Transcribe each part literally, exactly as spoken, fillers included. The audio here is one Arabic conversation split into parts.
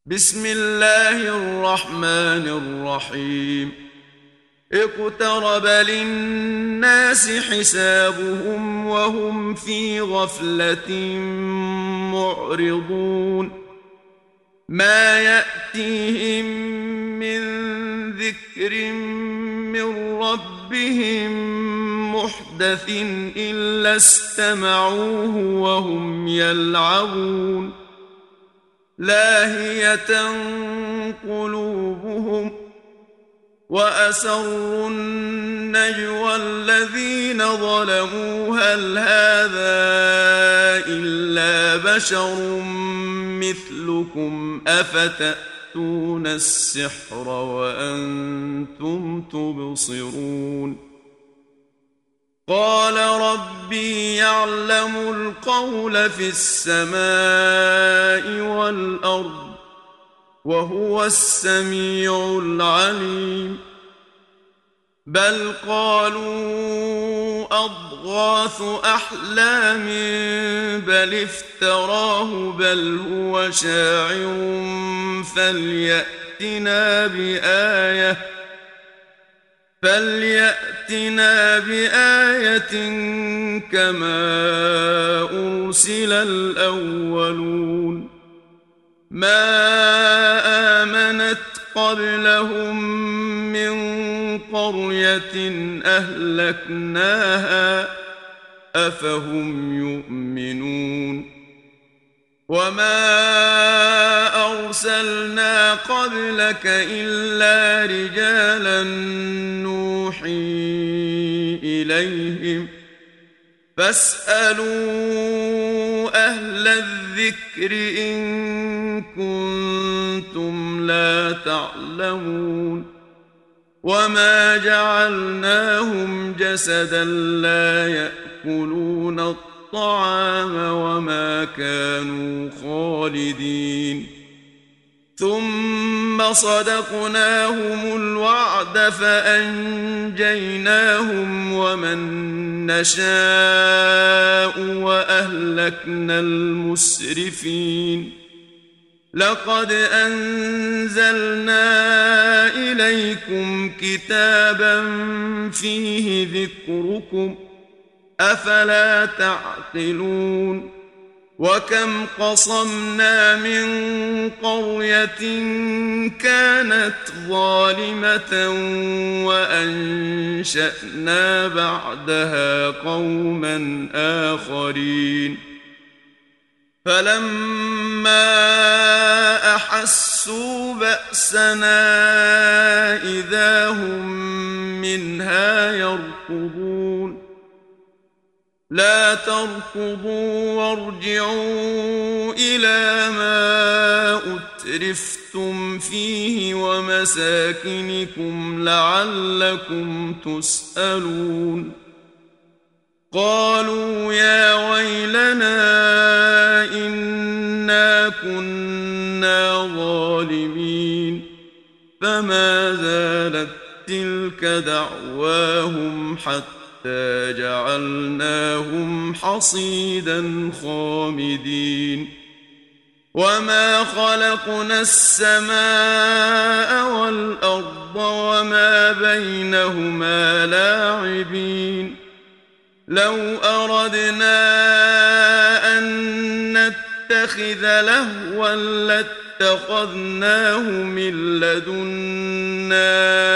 بسم الله الرحمن الرحيم اقترب للناس حسابهم وهم في غفلة معرضون ما يأتيهم من ذكر من ربهم محدث إلا استمعوه وهم يلعبون لاهية قلوبهم وأسروا النجوى الذين ظلموا هل هذا إلا بشر مثلكم أفتأتون السحر وأنتم تبصرون قال ربي يعلم القول في السماء والأرض وهو السميع العليم بل قالوا أضغاث أحلام بل افتراه بل هو شاعر فليأتنا بآية فليأتنا بآية كما أرسل الأولون ما آمنت قبلهم من قرية أهلكناها أفهم يؤمنون وما أرسلنا قبلك إلا رجالا نوحي إليهم فاسألوا أهل الذكر إن كنتم لا تعلمون وما جعلناهم جسدا لا يأكلون الطعام وما كانوا خالدين ثم صدقناهم الوعد فأنجيناهم ومن نشاء وأهلكنا المسرفين لقد أنزلنا إليكم كتابا فيه ذكركم أفلا تعقلون وكم قصمنا من قرية كانت ظالمة وأنشأنا بعدها قوما آخرين فلما أحسوا بأسنا إذا هم منها يركضون لا تركضوا وارجعوا إلى ما أترفتم فيه ومساكنكم لعلكم تسألون قالوا يا ويلنا إنا كنا ظالمين فما زالت تلك دعواهم حتى جعلناهم حصيدا خامدين وما خلقنا السماء والأرض وما بينهما لاعبين لو أردنا أن نتخذ لهوا لاتخذناه من لدنا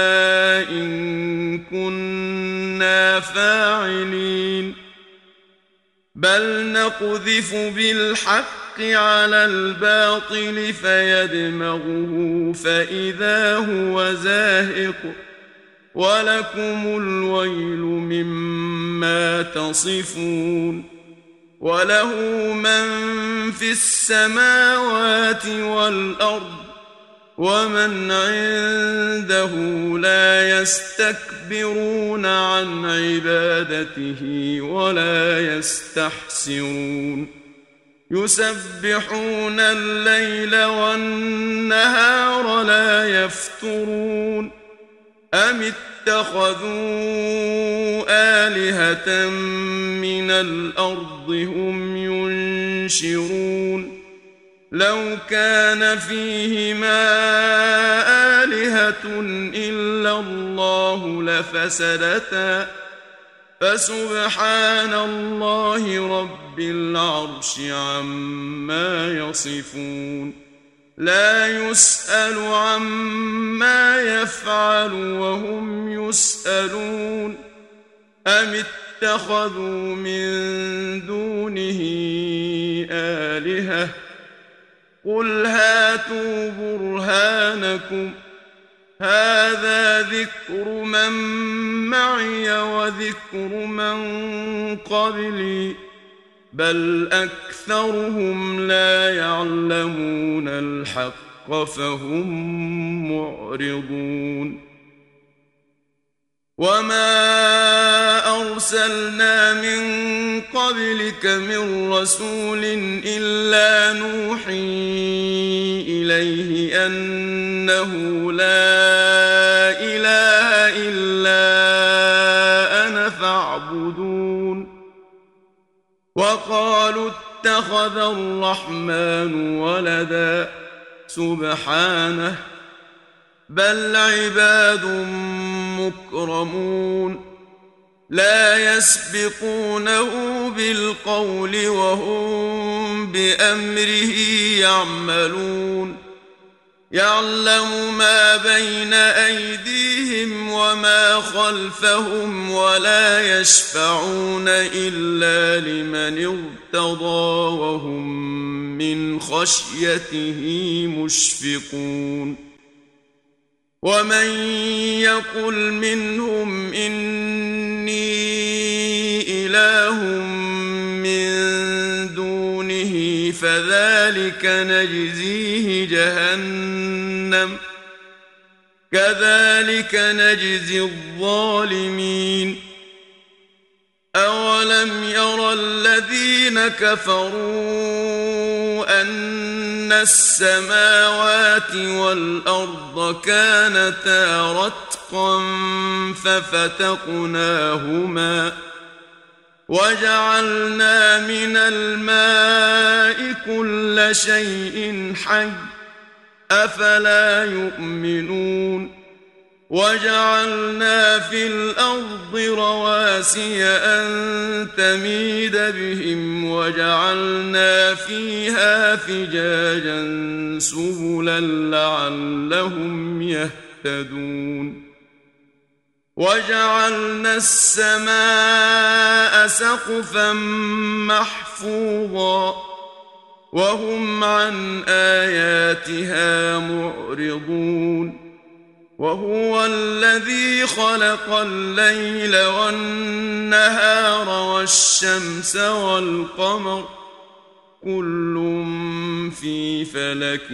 إن كنا فاعلين بل نقذف بالحق على الباطل فيدمغه فإذا هو زاهق ولكم الويل مما تصفون وله من في السماوات والأرض ومن عنده لا يستكبرون عن عبادته ولا يستحسرون يسبحون الليل والنهار لا يفترون أم اتخذوا آلهة من الأرض هم ينشرون لو كان فيهما آلهة إلا الله لفسدتا فسبحان الله رب العرش عما يصفون لا يسأل عما يفعل وهم يسألون أم اتخذوا من دونه آلهة قل هاتوا برهانكم هذا ذكر من معي وذكر من قبلي بل أكثرهم لا يعلمون الحق فهم معرضون وما أرسلنا من قبلك من رسول إلا نوحي إليه أنه لا إله إلا أنا فاعبدون وقالوا اتخذ الرحمن ولدا سبحانه بل عباد مكرمون لا يسبقونه بالقول وهم بأمره يعملون يعلم ما بين أيديهم وما خلفهم ولا يشفعون إلا لمن ارتضى وهم من خشيته مشفقون ومن يقل منهم إني إله من دونه فذلك نجزيه جهنم كذلك نجزي الظالمين أولم يرى الذين كفروا أن السماوات والأرض كانتا رتقا ففتقناهما وجعلنا من الماء كل شيء حي أفلا يؤمنون وجعلنا في الأرض رواسي أن تميد بهم وجعلنا فيها فجاجا سبلا لعلهم يهتدون وجعلنا السماء سقفا محفوظا وهم عن آياتها معرضون وهو الذي خلق الليل والنهار والشمس والقمر كل في فلك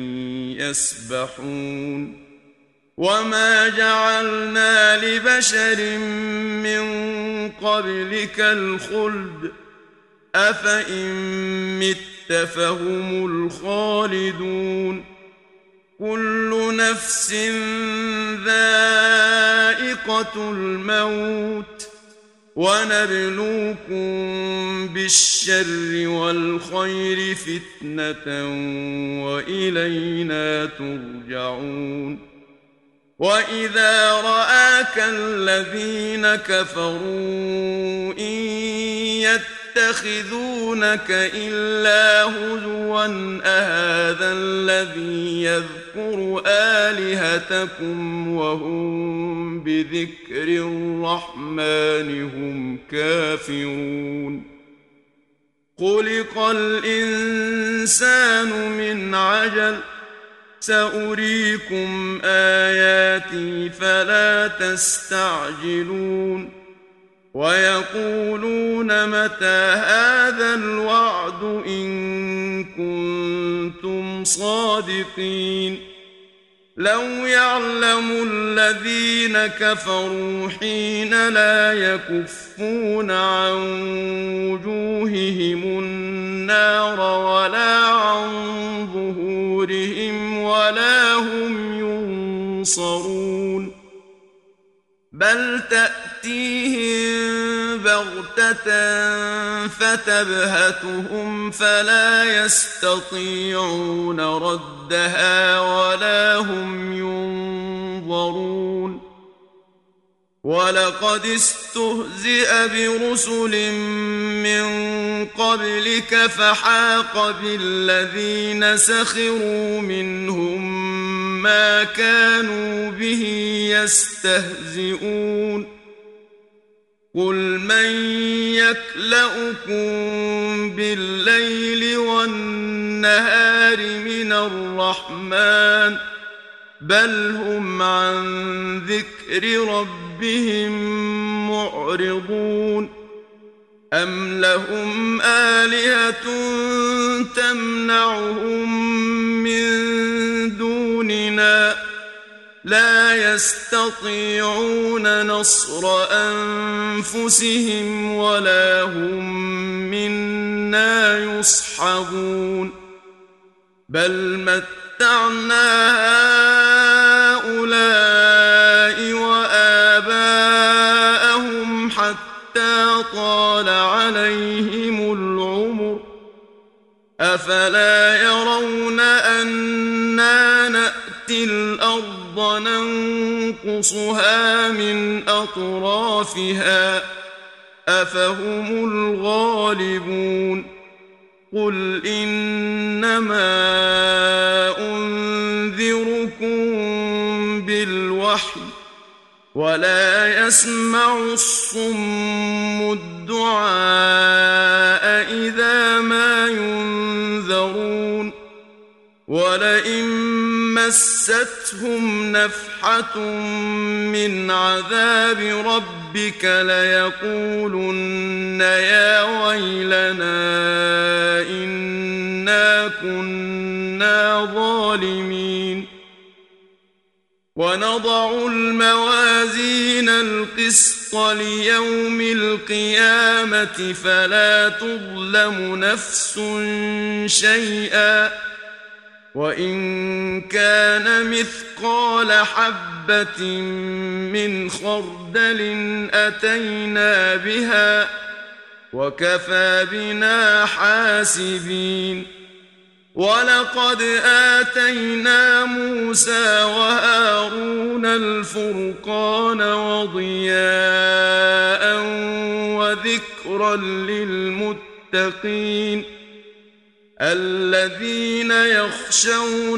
يسبحون وما جعلنا لبشر من قبلك الخلد أفإن مت فهم الخالدون كل نفس ذائقة الموت ونبلوكم بالشر والخير فتنة وإلينا ترجعون وإذا رآك الذين كفروا إن يتخذونك إلا هزوا أهذا الذي يذكر آلهتكم وهم بذكر الرحمن هم كافرون خلق الإنسان من عجل سأريكم آياتي فلا تستعجلون ويقولون متى هذا الوعد إن كنتم صادقين لو يعلم الذين كفروا حين لا يكفون عن وجوههم النار ولا عن ظهورهم ولا هم ينصرون بل تأتيهم بغتة فتبهتهم فلا يستطيعون ردها ولا هم ينظرون ولقد استهزئ برسل من قبلك فحاق بالذين سخروا منهم ما كانوا به يستهزئون قل من يكلؤكم بالليل والنهار من الرحمن بل هم عن ذكر ربهم معرضون أم لهم آلهة تمنعهم من دوننا لا يستطيعون نصر أنفسهم ولا هم منا يصحبون بل متعنا هؤلاء وآباءهم حتى طال عليهم العمر أفلا يرون أنا نأتي الأرض ننقصها من أطرافها أفهم الغالبون قل إنما أنذركم بالوحي ولا يسمع الصم الدعاء إذا ما ينذرون ولئن مستهم نفحة من عذاب ربك ليقولن يا ويلنا إنا كنا ظالمين ونضع الموازين القسط ليوم القيامة فلا تظلم نفس شيئا وإن كان مثقال حبة من خردل أتينا بها وكفى بنا حاسبين ولقد آتينا موسى وهارون الفرقان وضياء وذكرا للمتقين الذين يخشون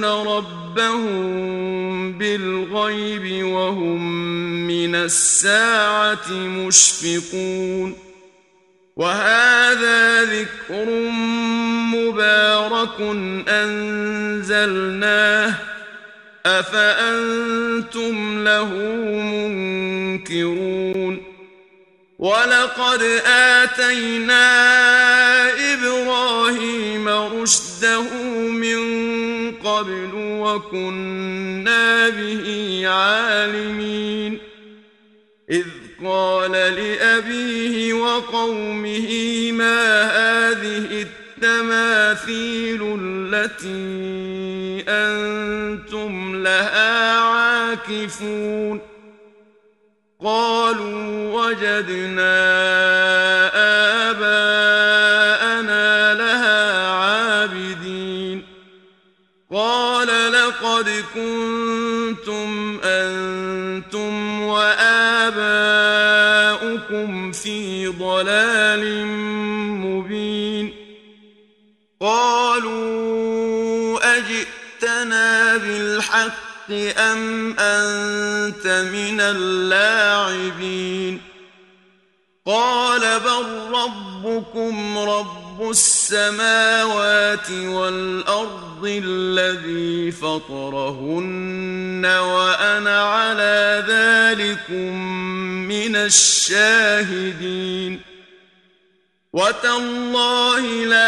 ربهم بالغيب وهم من الساعة مشفقون وهذا ذكر مبارك أنزلناه أفأنتم له منكرون ولقد آتينا إبراهيم رشده من قبل وكنا به عالمين إذ قال لأبيه وقومه ما هذه التماثيل التي أنتم لها عاكفون قالوا وجدنا آباءنا لها عابدين قال لقد كنتم أنتم وآباؤكم في ضلال مبين قالوا أجئتنا بالحق أم أنت من اللاعبين قال بل ربكم رب السماوات والأرض الذي فطرهن وأنا على ذلكم من الشاهدين وتالله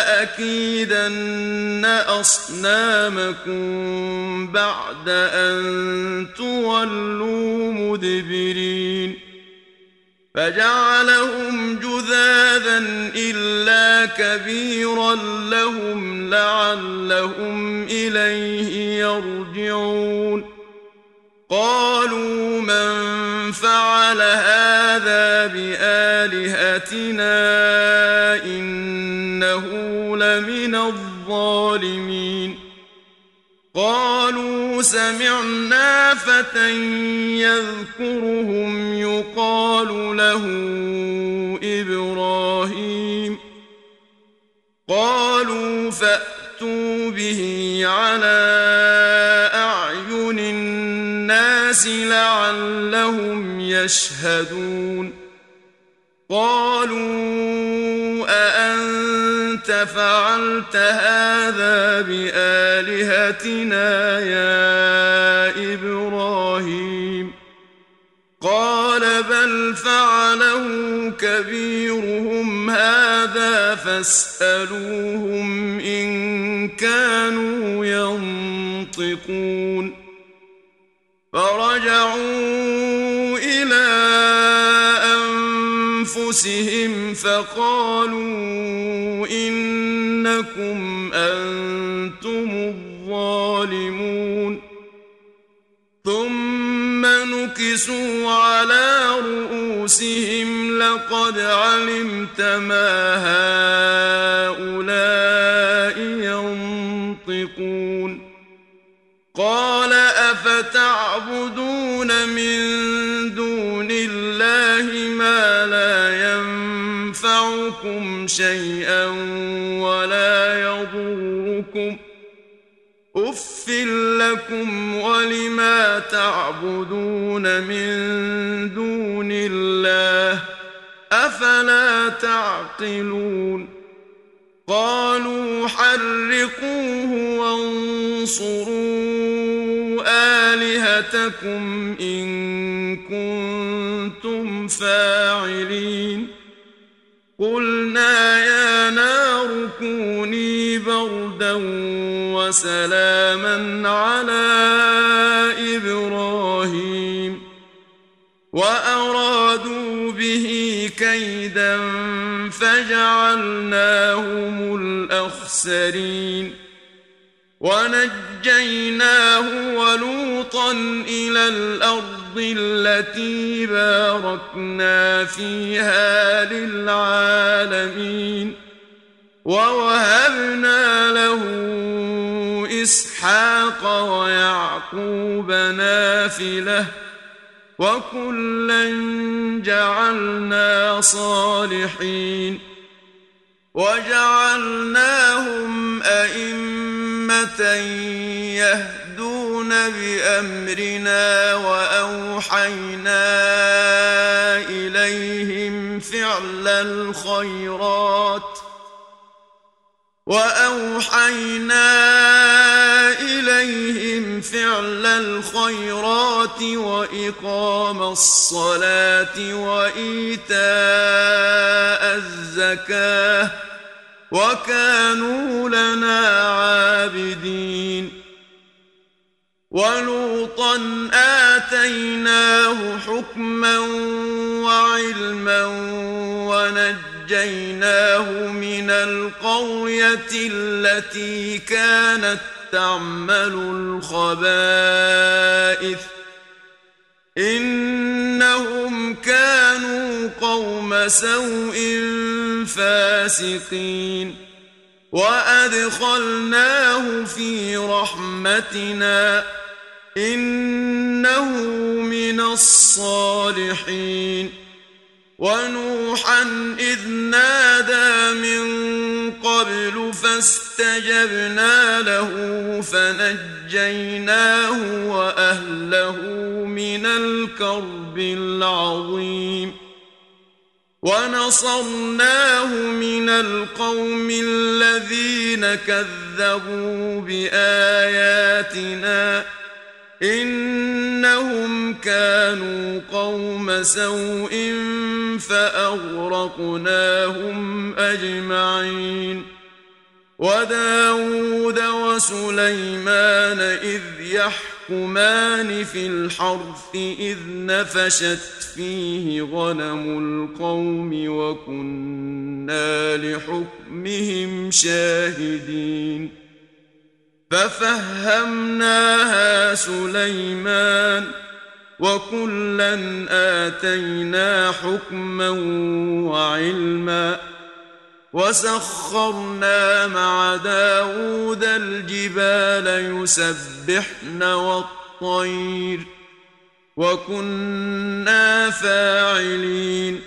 لأكيدن أصنامكم بعد أن تولوا مدبرين فجعلهم جذاذا إلا كبيرا لهم لعلهم إليه يرجعون قالوا من فعل هذا بآلهتنا إنه لمن الظالمين قالوا سمعنا فتى يذكرهم يقال له إبراهيم قالوا فأتوا به على أعين الناس لعلهم يشهدون قالوا أأنت فعلت هذا بآلهتنا يا إبراهيم قال بل فعله كبيرهم هذا فاسألوهم إن كانوا ينطقون فرجعوا إلى أنفسهم فقالوا إنكم أنتم الظالمون ثم نكسوا على رؤوسهم لقد علمت ما هؤلاء ينطقون قال أفتعبدون من دون الله ما لا ينفعكم شيئا ولا يضركم أف لكم ولما تعبدون من دون الله أفلا تعقلون قالوا حرقوه وانصروا آلهتكم إن كنتم فاعلين قلنا يا نار كوني بردا وسلاما على إبراهيم وأرادوا به كيدا فجعلناهم الأخسرين ونجيناه ولوطا إلى الأرض التي باركنا فيها للعالمين ووهبنا له إسحاق ويعقوب نافلة وكلا جعلنا صالحين وجعلناهم أئمة يهدون بأمرنا وأوحينا إليهم فعل الخيرات وأوحينا إليهم فعل الخيرات وإقام الصلاة وإيتاء الزكاة وكانوا لنا عابدين ولوطا آتيناه حكما وعلما ونجيناه من القرية التي كانت تعمل الخبائث إنهم كانوا قوم سوء فاسقين وأدخلناه في رحمتنا إنه من الصالحين ونوحا إذ نادى من قبل فاستجبنا له فنجيناه وأهله من الكرب العظيم ونصرناه من القوم الذين كذبوا بآياتنا إنهم كانوا قوم سوء فأغرقناهم أجمعين وداود وسليمان إذ يحكمان في الحرث إذ نفشت فيه غنم القوم وكنا لحكمهم شاهدين ففهمناها سليمان وكلا آتينا حكما وعلما وسخرنا مع داود الجبال يسبحن والطير وكنا فاعلين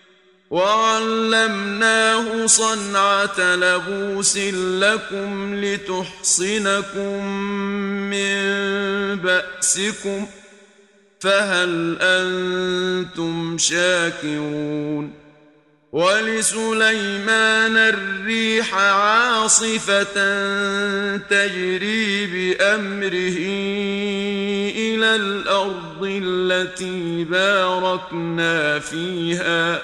وعلمناه صنعة لبوس لكم لتحصنكم من بأسكم فهل أنتم شاكرون ولسليمان الريح عاصفة تجري بأمره إلى الأرض التي باركنا فيها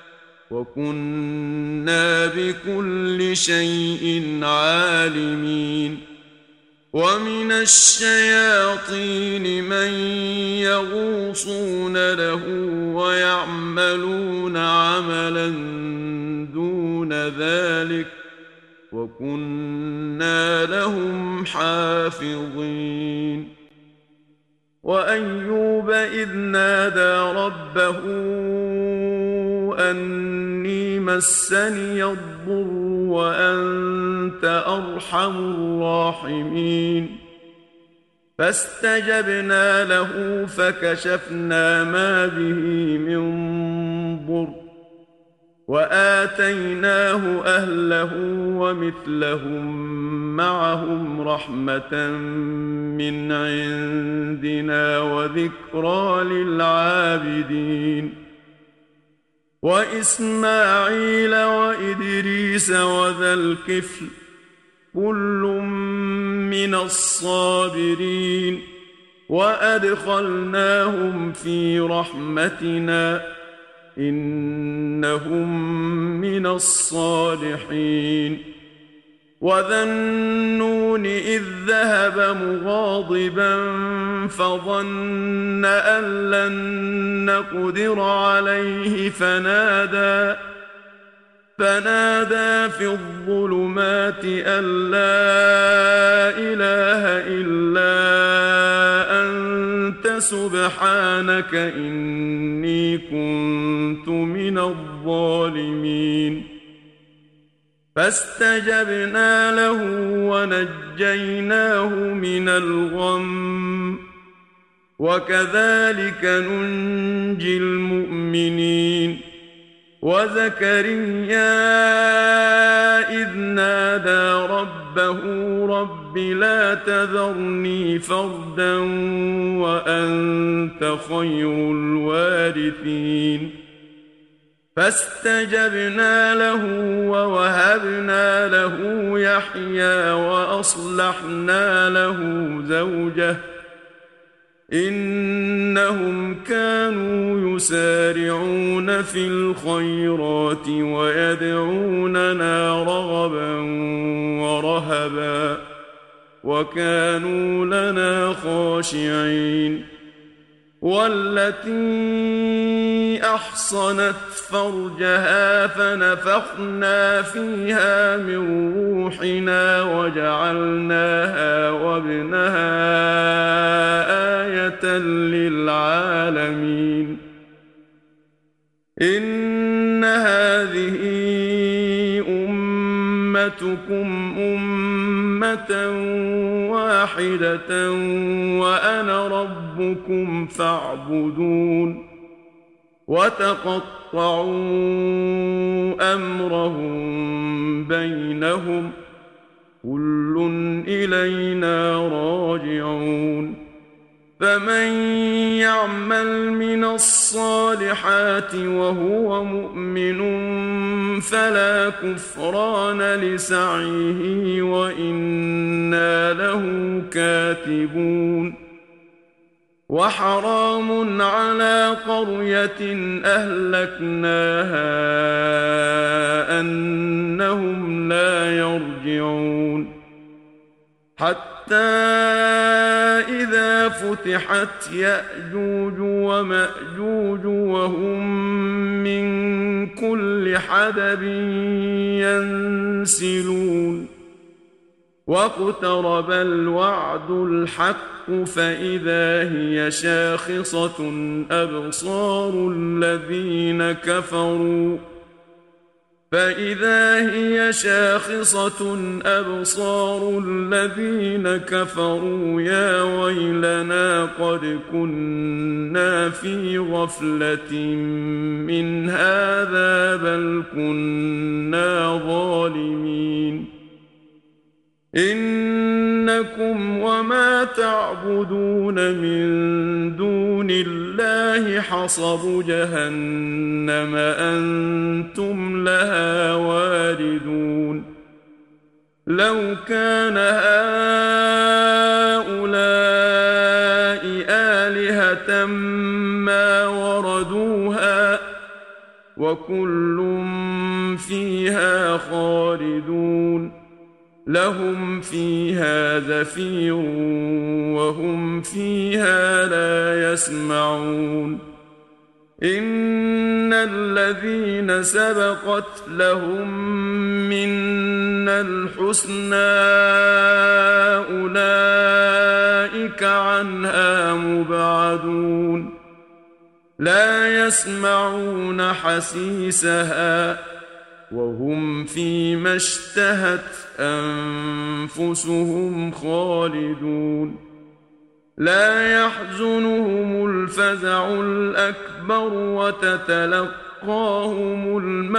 وكنا بكل شيء عالمين ومن الشياطين من يغوصون له ويعملون عملا دون ذلك وكنا لهم حافظين وأيوب إذ نادى ربه أني مسني الضر وأنت أرحم الراحمين فاستجبنا له فكشفنا ما به من ضر وآتيناه أهله ومثلهم معهم رحمة من عندنا وذكرى للعابدين وإسماعيل وإدريس وذا الكفل كل من الصابرين وأدخلناهم في رحمتنا إنهم من الصالحين وذا النون إذ ذهب مغاضبا فظن أن لن نقدر عليه فنادى فنادى في الظلمات أن لا إله إلا أنت سبحانك إني كنت من الظالمين فاستجبنا له ونجيناه من الغم وكذلك ننجي المؤمنين وزكريا إذ نادى ربه رب لا تذرني فردا وأنت خير الوارثين فاستجبنا له ووهبنا له يحيى وأصلحنا له زوجه إنهم كانوا يسارعون في الخيرات ويدعوننا رغبا ورهبا وكانوا لنا خاشعين والتي أحصنت فرجها فنفخنا فيها من روحنا وجعلناها وابنها آية للعالمين إن هذه أمتكم أمة واحدة وأنا ربكم فاعبدون وتقطعوا أمرهم بينهم كل إلينا راجعون فمن يعمل من الصالحات وهو مؤمن فلا كفران لسعيه وإنا له كاتبون وحرام على قرية أهلكناها أنهم لا يرجعون حتى إذا فتحت يأجوج ومأجوج وهم من كل حدب ينسلون واقترب الوعد الحق فإذا هي شاخصة أبصار الذين كفروا فإذا هي شاخصة أبصار الذين كفروا يا ويلنا قد كنا في غفلة من هذا بل كنا ظالمين إنكم وما تعبدون من دون الله حصب جهنم أنتم لها واردون لو كان هؤلاء آلهة ما وردوها وكل فيها خالدون لهم فيها زفير وهم فيها لا يسمعون إن الذين سبقت لهم منا الحسنى أولئك عنها مبعدون لا يسمعون حسيسها وهم فيما اشتهت أنفسهم خالدون لا يحزنهم الفزع الأكبر وتتلقاهم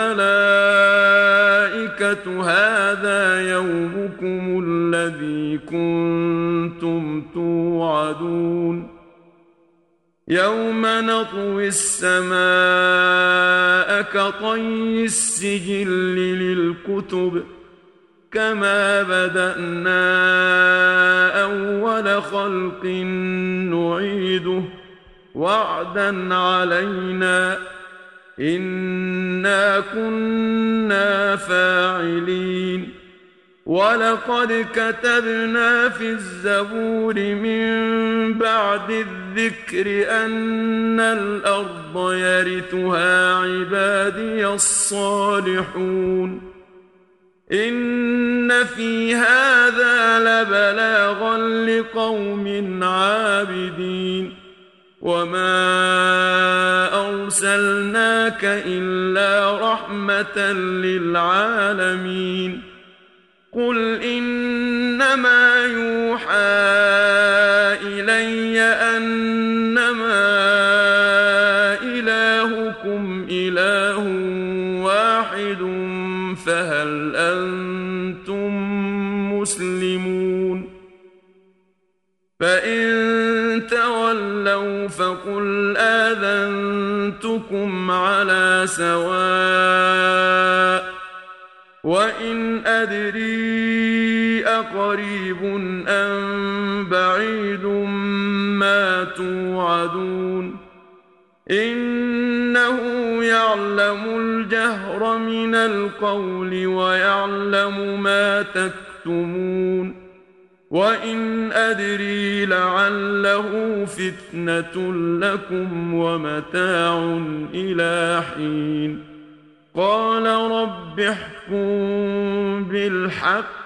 الملائكة هذا يومكم الذي كنتم توعدون يوم نطوي السماء كطي السجل للكتب كما بدأنا أول خلق نعيده وعدا علينا إنا كنا فاعلين ولقد كتبنا في الزبور من بعد الذكر أن الأرض يرثها عبادي الصالحون إن في هذا لبلاغا لقوم عابدين وما أرسلناك إلا رحمة للعالمين قل إنما يوحى إلي أنما إلهكم إله واحد فهل أنتم مسلمون فإن تولوا فقل آذنتكم على سواء وإن أدري أقريب أم بعيد ما توعدون إنه يعلم الجهر من القول ويعلم ما تكتمون وإن أدري لعله فتنة لكم ومتاع إلى حين قال رب احكم بالحق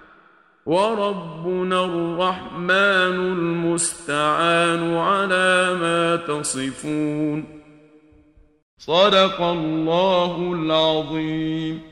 وربنا الرحمن المستعان على ما تصفون صدق الله العظيم.